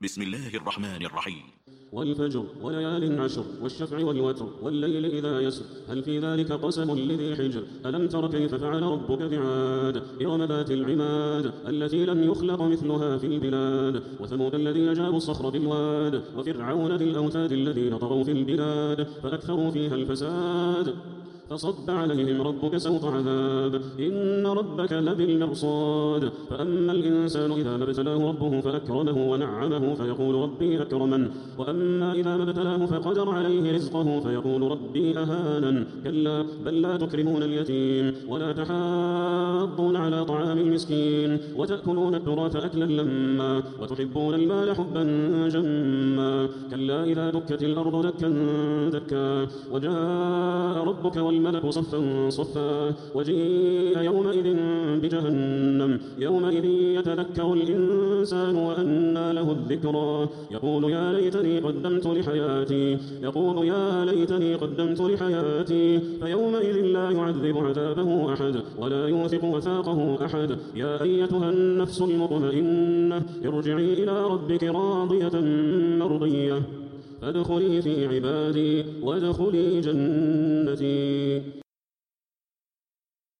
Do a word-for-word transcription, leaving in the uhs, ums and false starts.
بسم الله الرحمن الرحيم. والفجر وليال عشر والشفع والوتر والليل إذا يسر هل في ذلك قسم لذي حجر ألم تر كيف فعل ربك بعاد إرم ذات العماد التي لم يخلق مثلها في البلاد وثمود الذين جابوا الصخر بالواد وفرعون ذي الأوتاد الذين طغوا في البلاد فأكثروا فيها الفساد فصب عليهم ربك سوط عذاب إن ربك لبالمرصاد فأما الإنسان إذا ما ابتلاه ربه فأكرمه ونعمه فيقول ربي أكرمن وأما إذا ما ابتلاه فقدر عليه رزقه فيقول ربي أهانن كلا بل لا تكرمون اليتيم ولا تحاضون على طعام المسكين وتأكلون التراث أكلا لما وتحبون المال حبا جما كلا إذا دكت الأرض دكا دكا وجاء ربك والملك صفا صفا وجيء يومئذ بجهنم يومئذ يتذكر الإنسان وأنى له الذكرى يقول يا ليتني قدمت لحياتي يقول يا ليتني قدمت لحياتي فيومئذ لا يعذب عذابه أحد ولا يوثق وثاقه أحد يا أيتها النفس المطمئنة ارجعي إلى ربك راضية مرضية فادخلي في عبادي وادخلي جنتي.